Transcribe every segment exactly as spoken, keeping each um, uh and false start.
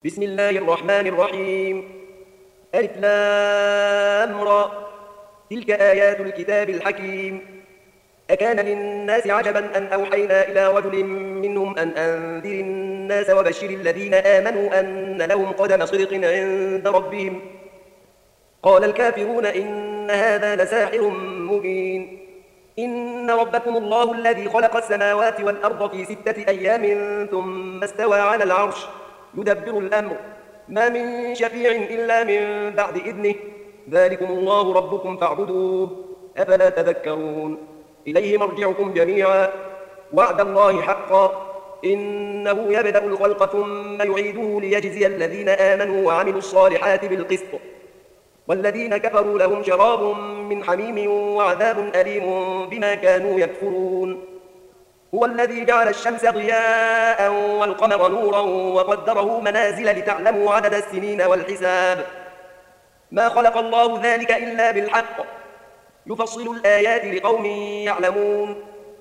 بسم الله الرحمن الرحيم. ألف لام را. تلك آيات الكتاب الحكيم. أكان للناس عجبا أن أوحينا إلى رجل منهم أن أنذر الناس وبشر الذين آمنوا أن لهم قدم صدق عند ربهم. قال الكافرون إن هذا لساحر مبين. إن ربكم الله الذي خلق السماوات والأرض في ستة أيام ثم استوى على العرش يدبر الأمر ما من شفيع إلا من بعد إذنه ذلكم الله ربكم فاعبدوه أفلا تذكرون. إليه مرجعكم جميعا وعد الله حقا إنه يبدأ الخلق ثم يعيده ليجزي الذين آمنوا وعملوا الصالحات بالقسط والذين كفروا لهم شراب من حميم وعذاب أليم بما كانوا يكفرون. هو الذي جعل الشمس ضياء والقمر نورا وقدره منازل لتعلموا عدد السنين والحساب ما خلق الله ذلك إلا بالحق يفصل الآيات لقوم يعلمون.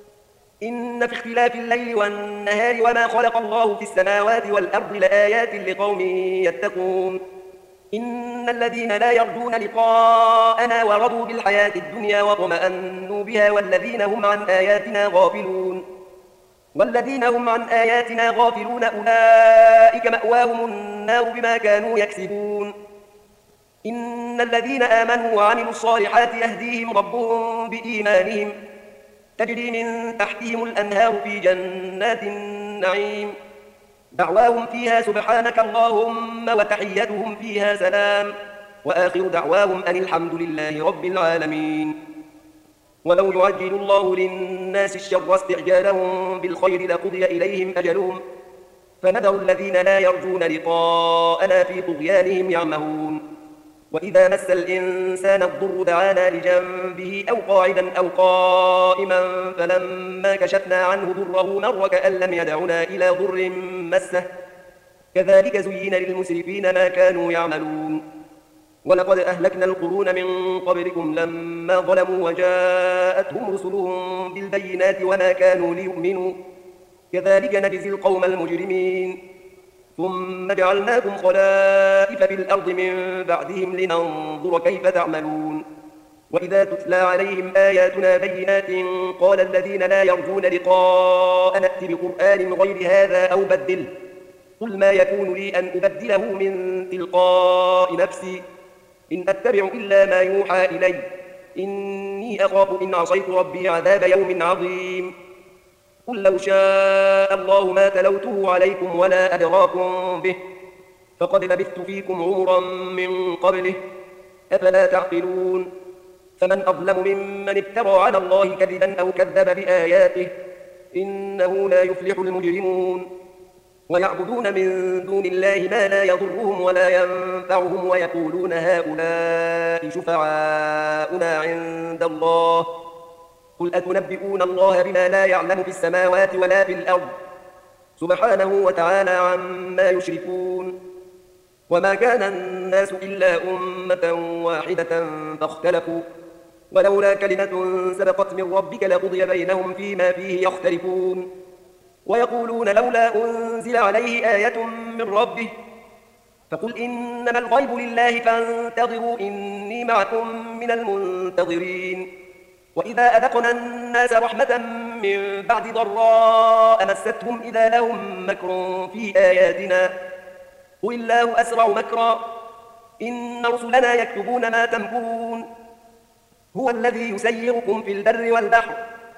إن في اختلاف الليل والنهار وما خلق الله في السماوات والأرض لآيات لقوم يتقون. إن الذين لا يرجون لقاءنا ورضوا بالحياة الدنيا واطمأنوا بها والذين هم عن آياتنا غافلون والذين هم عن آياتنا غافلون أولئك مأواهم النار بما كانوا يكسبون. إن الذين آمنوا وعملوا الصالحات يهديهم ربهم بإيمانهم تجري من تحتهم الأنهار في جنات النعيم دعواهم فيها سبحانك اللهم وتحيتهم فيها سلام وآخر دعواهم أن الحمد لله رب العالمين. ولو يعجل الله للناس الشر استعجالهم بالخير لقضي إليهم أجلهم فنذر الذين لا يرجون لقاءنا في طغيانهم يعمهون. وإذا مس الإنسان الضر دعانا لجنبه أو قاعدا أو قائما فلما كشفنا عنه ضره مر كأن لم يدعنا إلى ضر مسه كذلك زين للمسرفين ما كانوا يعملون. ولقد أهلكنا القرون من قبلكم لما ظلموا وجاءتهم رسلهم بالبينات وما كانوا ليؤمنوا كذلك نجزي القوم المجرمين. ثم جعلناكم خلائف في الأرض من بعدهم لننظر كيف تعملون. وإذا تتلى عليهم آياتنا بينات قال الذين لا يرجون لقاء نأت بقرآن غير هذا أو بدله قل ما يكون لي أن أبدله من تلقاء نفسي إن أتبع إلا ما يوحى إلي إني أخاف إن عصيت ربي عذاب يوم عظيم. قل لو شاء الله ما تلوته عليكم ولا أدراكم به فقد لبثت فيكم عمرا من قبله أفلا تعقلون. فمن أظلم ممن افترى على الله كذبا أو كذب بآياته إنه لا يفلح المجرمون. ويعبدون من دون الله ما لا يضرهم ولا ينفعهم ويقولون هؤلاء شفعاؤنا عند الله قل أتنبئون الله بما لا يعلم في السماوات ولا في الأرض سبحانه وتعالى عما يشركون. وما كان الناس إلا أمة واحدة فاختلفوا ولولا كلمة سبقت من ربك لقضي بينهم فيما فيه يختلفون. ويقولون لولا أنزل عليه آية من ربه فقل إنما الغيب لله فانتظروا إني معكم من المنتظرين. وإذا أذقنا الناس رحمة من بعد ضراء مستهم إذا لهم مكر في آياتنا قل الله أسرع مكرا إن رسلنا يكتبون ما تمكرون. هو الذي يسيركم في البر والبحر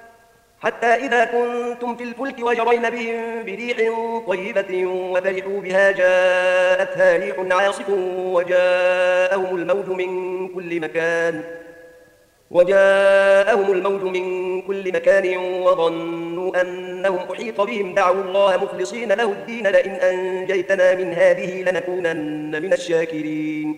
حتى إذا كنتم في الفلك وجرين بهم بريح طيبة وفرحوا بها جاءتها ريح عاصف وجاءهم الموج من كل مكان وجاءهم الموج من كل مكان وظنوا أنهم أحيط بهم دعوا الله مخلصين له الدين لئن أنجيتنا من هذه لنكونن من الشاكرين.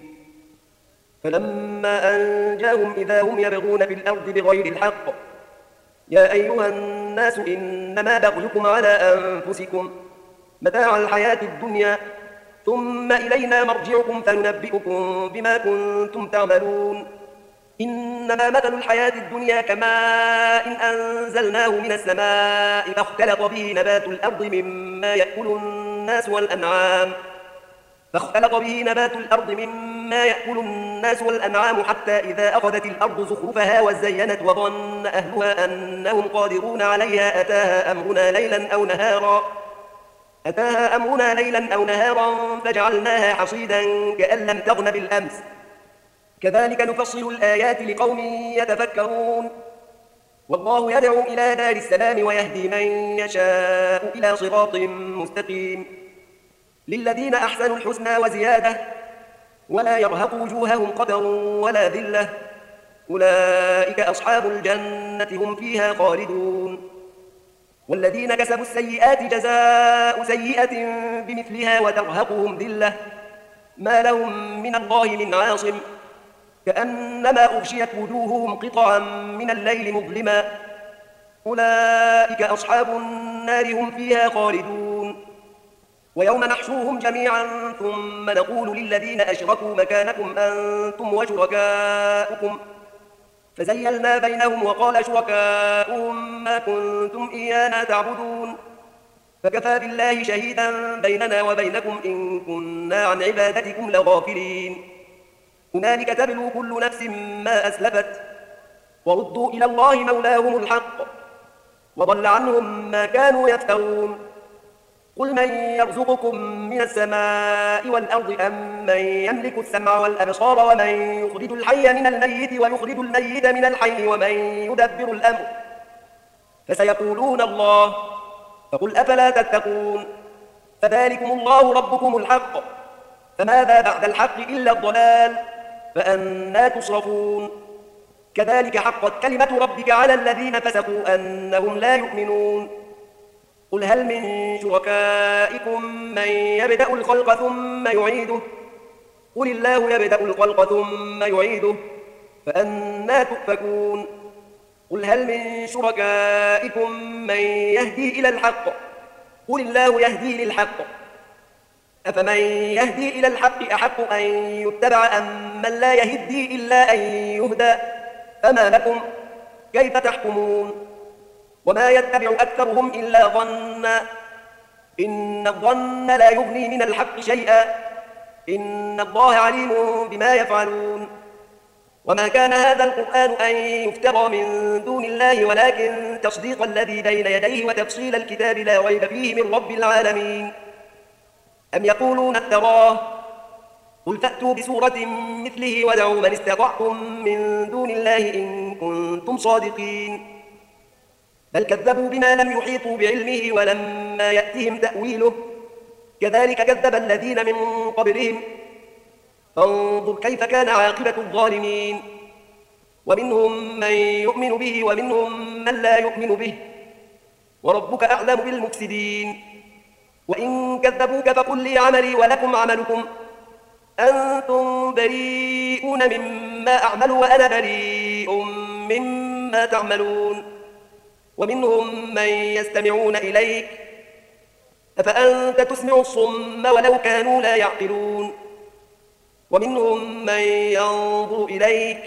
فلما أنجاهم إذا هم يبغون في الأرض بغير الحق يا أيها الناس إنما بغيكم على أنفسكم متاع الحياة الدنيا ثم إلينا مرجعكم فننبئكم بما كنتم تعملون. إنما مثل الحياة الدنيا كماء إن أنزلناه من السماء فاختلط به نبات الأرض مما يأكل الناس والأنعام فاختلط به نبات الأرض مما يأكل الناس والأنعام حتى إذا أخذت الأرض زخرفها وزينت وظن أهلها أنهم قادرون عليها أتاها أمرنا ليلا أو نهارا أتاها أمرنا ليلا أو نهارا فجعلناها حصيدا كأن لم تغن بالأمس كذلك نفصل الآيات لقوم يتفكرون والله يدعو إلى دار السلام ويهدي من يشاء إلى صراط مستقيم للذين أحسنوا الحسنى وزيادة ولا يرهق وجوههم قتر ولا ذلة أولئك أصحاب الجنة هم فيها خالدون والذين كسبوا السيئات جزاء سيئة بمثلها وترهقهم ذلة ما لهم من الله من عاصم كأنما أغشيت وجوههم قطعا من الليل مظلما أولئك أصحاب النار هم فيها خالدون ويوم نحشرهم جميعا ثم نقول للذين أشركوا مكانكم أنتم وشركاؤكم فزيلنا بينهم وقال شركاؤهم ما كنتم إيانا تعبدون فكفى بالله شهيدا بيننا وبينكم إن كنا عن عبادتكم لغافلين هنالك تبلو كل نفس ما أسلفت وردوا إلى الله مولاهم الحق وضل عنهم ما كانوا يفترون قل من يرزقكم من السماء والأرض أم من يملك السمع والأبصار ومن يخرج الحي من الميت ويخرج الميت من الحي ومن يدبر الأمر فسيقولون الله فقل أفلا تتقون فذلكم الله ربكم الحق فماذا بعد الحق إلا الضلال فأنى تصرفون كذلك حقت كلمة ربك على الذين فسقوا أنهم لا يؤمنون قل هل من شركائكم من يبدأ الخلق ثم يعيده قل الله يبدأ الخلق ثم يعيده فأنى تؤفكون قل هل من شركائكم من يهدي إلى الحق قل الله يهدي للحق أفمن يهدي إلى الحق أحق أن يتبع أم من لا يهدي إلا أن يهدى فما لكم كيف تحكمون وما يتبع أكثرهم إلا ظنا إن الظن لا يغني من الحق شيئا إن الله عليم بما يفعلون وما كان هذا القرآن أن يفترى من دون الله ولكن تصديق الذي بين يديه وتفصيل الكتاب لا ريب فيه من رب العالمين أم يقولون افتراه قل فأتوا بسورة مثله ودعوا من استطعتم من دون الله إن كنتم صادقين بل كذبوا بما لم يحيطوا بعلمه ولما يأتهم تأويله كذلك كذب الذين من قبلهم فانظر كيف كان عاقبة الظالمين ومنهم من يؤمن به ومنهم من لا يؤمن به وربك أعلم بالمفسدين وإن كذبوك فقل لي عملي ولكم عملكم أنتم بريئون مما أعمل وأنا بريء مما تعملون ومنهم من يستمعون إليك أفأنت تسمع الصم ولو كانوا لا يعقلون ومنهم من ينظر إليك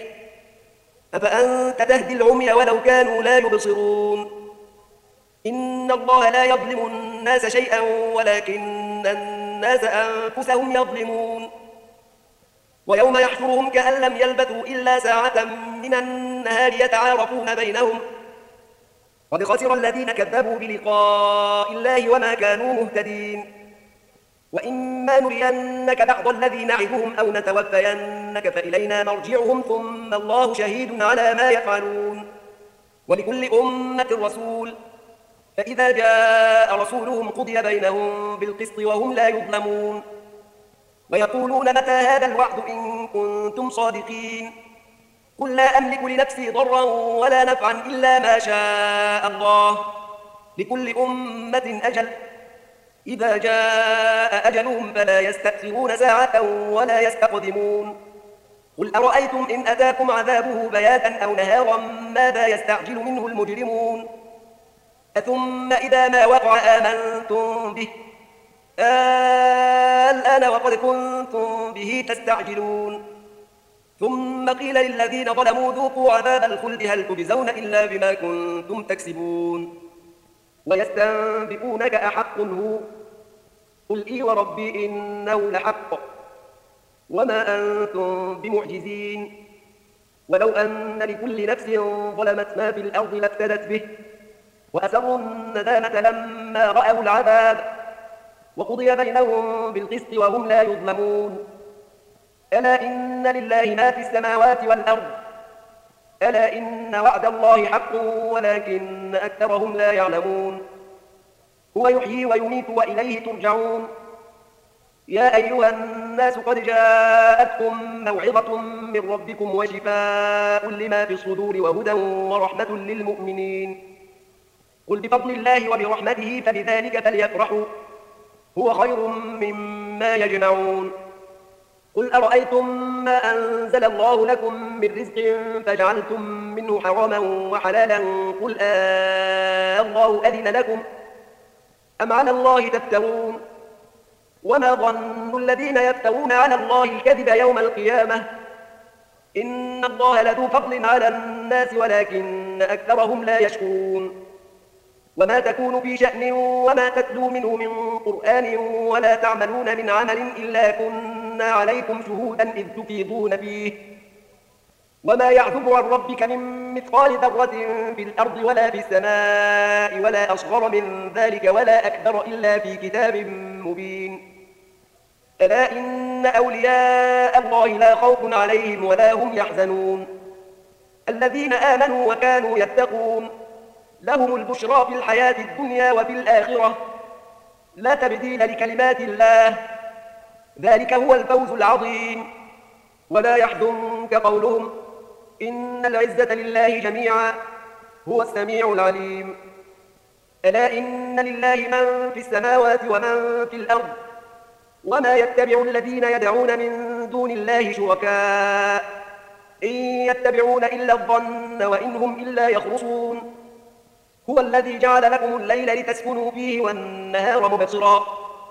أفأنت تهدي العمي ولو كانوا لا يبصرون إن الله لا يظلم الناس شيئا ولكن الناس أنفسهم يظلمون ويوم يحشرهم كأن لم يلبثوا إلا ساعة من النهار يتعارفون بينهم قد خسر الذين كذبوا بلقاء الله وما كانوا مهتدين وإما نرينك بعض الذي نعدهم أو نتوفينك فإلينا مرجعهم ثم الله شهيد على ما يفعلون ولكل أمة رسول فإذا جاء رسولهم قضي بينهم بالقسط وهم لا يظلمون ويقولون متى هذا الوعد إن كنتم صادقين قل لا أملك لنفسي ضرا ولا نفعا إلا ما شاء الله لكل أمة أجل إذا جاء أجلهم فلا يستأخرون ساعة ولا يستقدمون قل أرأيتم إن أتاكم عذابه بياتا أو نهارا ماذا يستعجل منه المجرمون أثم إذا ما وقع آمنتم به الآن وقد كنتم به تستعجلون ثم قيل للذين ظلموا ذوقوا عذاب الخلد هل تجزون إلا بما كنتم تكسبون ويستنبئونك أحق هو قل إي وربي إنه لحق وما أنتم بمعجزين ولو أن لكل نفس ظلمت ما في الأرض لافتدت به وأسروا الندامة لما رأوا العذاب وقضي بينهم بالقسط وهم لا يظلمون ألا إن لله ما في السماوات والأرض ألا إن وعد الله حق ولكن أكثرهم لا يعلمون هو يحيي ويميت وإليه ترجعون يا أيها الناس قد جاءتكم موعظة من ربكم وشفاء لما في الصدور وهدى ورحمة للمؤمنين قل بفضل الله وبرحمته فبذلك فليفرحوا هو خير مما يجمعون قل أرأيتم ما أنزل الله لكم من رزق فجعلتم منه حراما وحلالا قل آه الله أذن لكم أم على الله تفترون وما ظن الذين يفترون على الله الكذب يوم القيامة إن الله لذو فضل على الناس ولكن أكثرهم لا يشكرون وما تكون في شأن وما تتلو منه من قرآن ولا تعملون من عمل إلا كنا عليكم شهودا إذ تفيضون فيه وما يعزب عن ربك من مثقال ذرة في الأرض ولا في السماء ولا أصغر من ذلك ولا أكبر إلا في كتاب مبين ألا إن أولياء الله لا خوف عليهم ولا هم يحزنون الذين آمنوا وكانوا يتقون لهم البشرى في الحياة الدنيا وفي الآخرة لا تبديل لكلمات الله ذلك هو الفوز العظيم ولا يحزنك قولهم إن العزة لله جميعا هو السميع العليم ألا إن لله من في السماوات ومن في الأرض وما يتبع الذين يدعون من دون الله شركاء إن يتبعون إلا الظن وإن هم إلا يخرصون هو الذي جعل لكم الليل لتسكنوا فيه والنهار مبصرا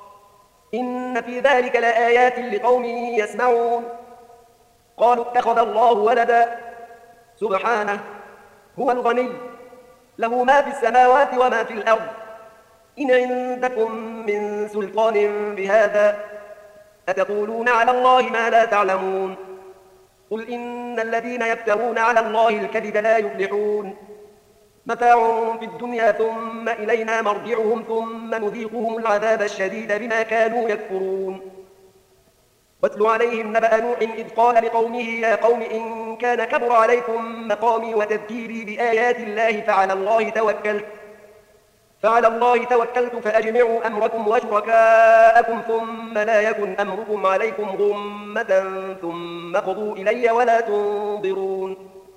إن في ذلك لآيات لقوم يسمعون قالوا اتخذ الله ولدا سبحانه هو الغني له ما في السماوات وما في الأرض إن عندكم من سلطان بهذا أتقولون على الله ما لا تعلمون قل إن الذين يفترون على الله الكذب لا يفلحون متاع في الدنيا ثم إلينا مرجعهم ثم نذيقهم العذاب الشديد بما كانوا يكفرون واتل عليهم نبأ نوح إذ قال لقومه يا قوم إن كان كبر عليكم مقامي وتذكيري بآيات الله فعلى الله توكلت فعلى الله توكلت فأجمعوا أمركم وشركاءكم ثم لا يكن أمركم عليكم غمة ثم قضوا إلي ولا تنظرون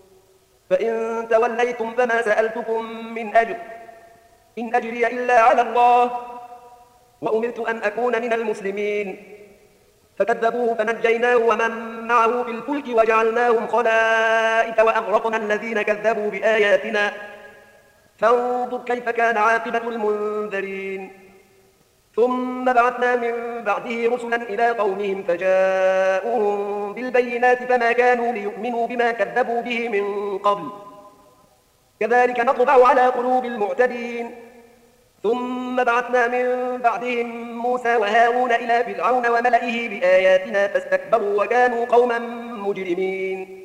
فإن توليتم فما سألتكم من أجر إن أجري إلا على الله وأمرت أن أكون من المسلمين فكذبوه فنجيناه ومن معه في الفلك وجعلناهم خلائف وأغرقنا الذين كذبوا بآياتنا فانظر كيف كان عاقبة المنذرين ثم بعثنا من بعده رسلا إلى قومهم فجاءوهم بالبينات فما كانوا ليؤمنوا بما كذبوا به من قبل كذلك نطبع على قلوب المعتدين ثم بعثنا من بعدهم موسى وهارون إلى فرعون وملئه بآياتنا فاستكبروا وكانوا قوما مجرمين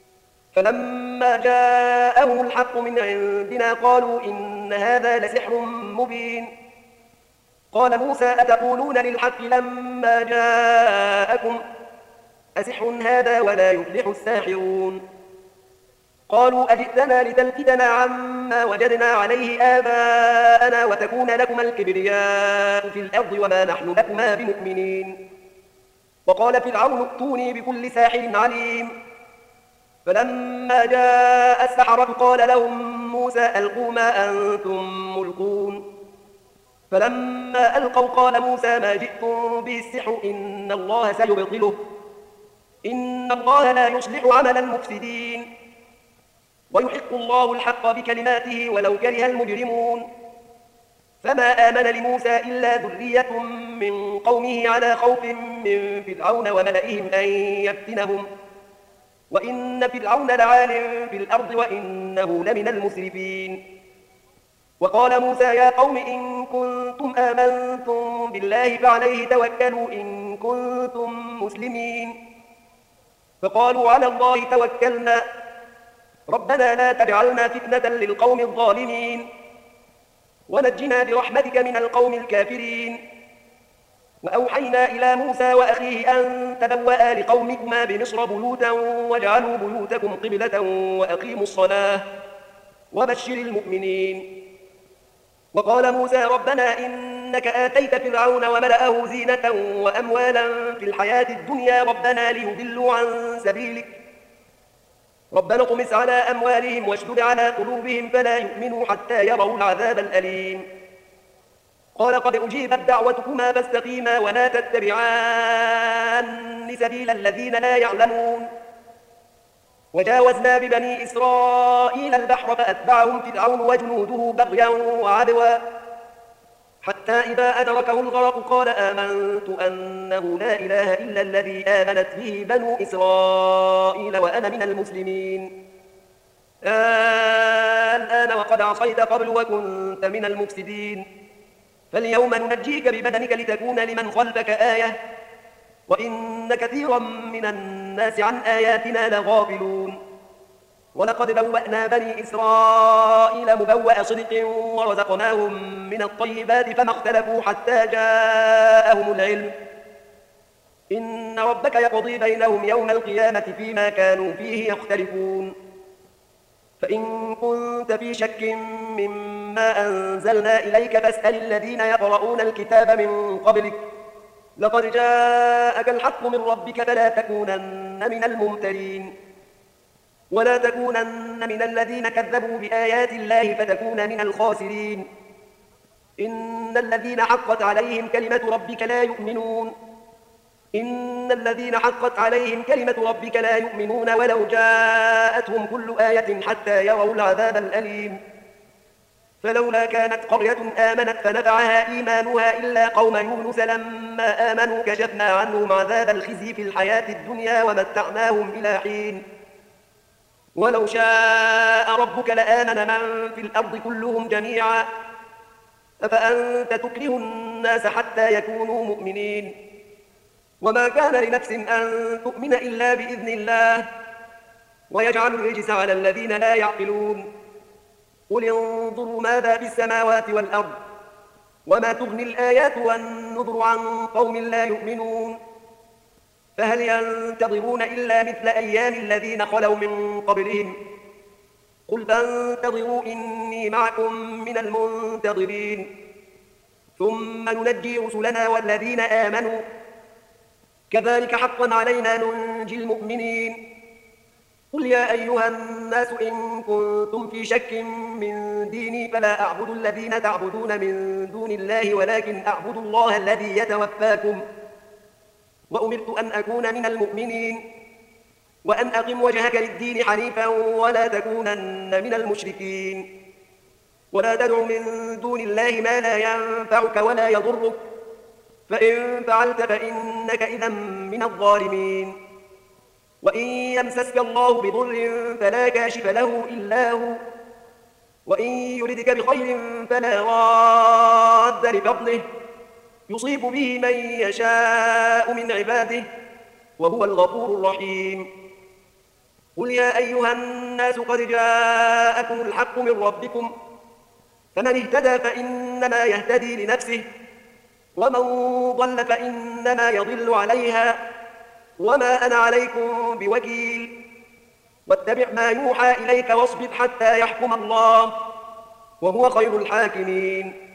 فلما جاءهم الحق من عندنا قالوا إن هذا لسحر مبين قال موسى أتقولون للحق لما جاءكم أسحر هذا ولا يفلح الساحرون قالوا أجئتنا لتلفتنا عما وجدنا عليه آباءنا وتكون لكما الكبرياء في الأرض وما نحن لكما بمؤمنين وقال فرعون ائتوني بكل ساحر عليم فلما جاء السحرة قال لهم موسى ألقوا ما أنتم ملقون فلما ألقوا قال موسى ما جئتم به السحر إن الله سيبطله إن الله لا يصلح عمل المفسدين ويحق الله الحق بكلماته ولو كره المجرمون فما آمن لموسى إلا ذرية من قومه على خوف من فرعون وملئهم أن يفتنهم وإن فرعون لعال في الأرض وإنه لمن المسرفين وقال موسى يا قوم إن كنتم آمنتم بالله فعليه توكلوا إن كنتم مسلمين. فقالوا على الله توكلنا ربنا لا تجعلنا فتنة للقوم الظالمين ونجنا برحمتك من القوم الكافرين. وأوحينا إلى موسى وأخيه أن تبوأ لقومكما بمصر بيوتا واجعلوا بيوتكم قبلة وأقيموا الصلاة وبشر المؤمنين. وقال موسى ربنا إنك آتيت فرعون وملأه زينة وأموالا في الحياة الدنيا ربنا ليضلوا عن سبيلك ربنا اطمس على أموالهم واشدد على قلوبهم فلا يؤمنوا حتى يروا العذاب الأليم. قال قد أجيبت دعوتكما فاستقيما ولا تتبعان سبيل الذين لا يعلمون. وجاوزنا ببني إسرائيل البحر فأتبعهم فرعون وجنوده بغيا وعدوا حتى إذا أدركه الغرق قال آمنت أنه لا إله إلا الذي آمنت به بنو إسرائيل وأنا من المسلمين. الآن وقد عصيت قبل وكنت من المفسدين فاليوم ننجيك ببدنك لتكون لمن خلفك آية وإن كثيرا من الناس عن آياتنا لغافلون. ولقد بوأنا بني إسرائيل مبوأ صدق ورزقناهم من الطيبات فما اختلفوا حتى جاءهم العلم إن ربك يقضي بينهم يوم القيامة فيما كانوا فيه يختلفون. فإن كنت في شك مما أنزلنا إليك فاسأل الذين يقرؤون الكتاب من قبلك لقد جاءك الحق من ربك فلا تكونن من الممترين ولا تكونن من الذين كذبوا بآيات الله فتكون من الخاسرين. إن الذين حقت عليهم كلمة ربك لا يؤمنون إن الذين حقت عليهم كلمة ربك لا يؤمنون ولو جاءتهم كل آية حتى يروا العذاب الأليم. فلولا كانت قرية آمنت فنفعها إيمانها إلا قوم يونس لما آمنوا كشفنا عنهم عذاب الخزي في الحياة الدنيا ومتعناهم إلى حين. ولو شاء ربك لآمن من في الأرض كلهم جميعا أفأنت تكره الناس حتى يكونوا مؤمنين وما كان لنفس أن تؤمن إلا بإذن الله ويجعل الرجس على الذين لا يعقلون. قل انظروا ماذا في السماوات والأرض وما تغني الآيات والنذر عن قوم لا يؤمنون. فهل ينتظرون إلا مثل أيام الذين خلوا من قبلهم قل فانتظروا إني معكم من المنتظرين ثم ننجي رسلنا والذين آمنوا كذلك حقا علينا ننجي المؤمنين. قل يا أيها الناس إن كنتم في شك من ديني فلا أعبد الذين تعبدون من دون الله ولكن أعبد الله الذي يتوفاكم وأمرت أن أكون من المؤمنين وأن أقم وجهك للدين حنيفا ولا تكونن من المشركين ولا تدع من دون الله ما لا ينفعك ولا يضرك فإن فعلت فإنك إذا من الظالمين. وإن يمسسك الله بضر فلا كاشف له إلا هو وإن يردك بخير فلا راد لفضله يصيب به من يشاء من عباده وهو الغفور الرحيم. قل يا أيها الناس قد جاءكم الحق من ربكم فمن اهتدى فإنما يهتدي لنفسه ومن ضل فإنما يضل عليها وما أنا عليكم بوكيل. واتبع ما يوحى إليك واصبر حتى يحكم الله وهو خير الحاكمين.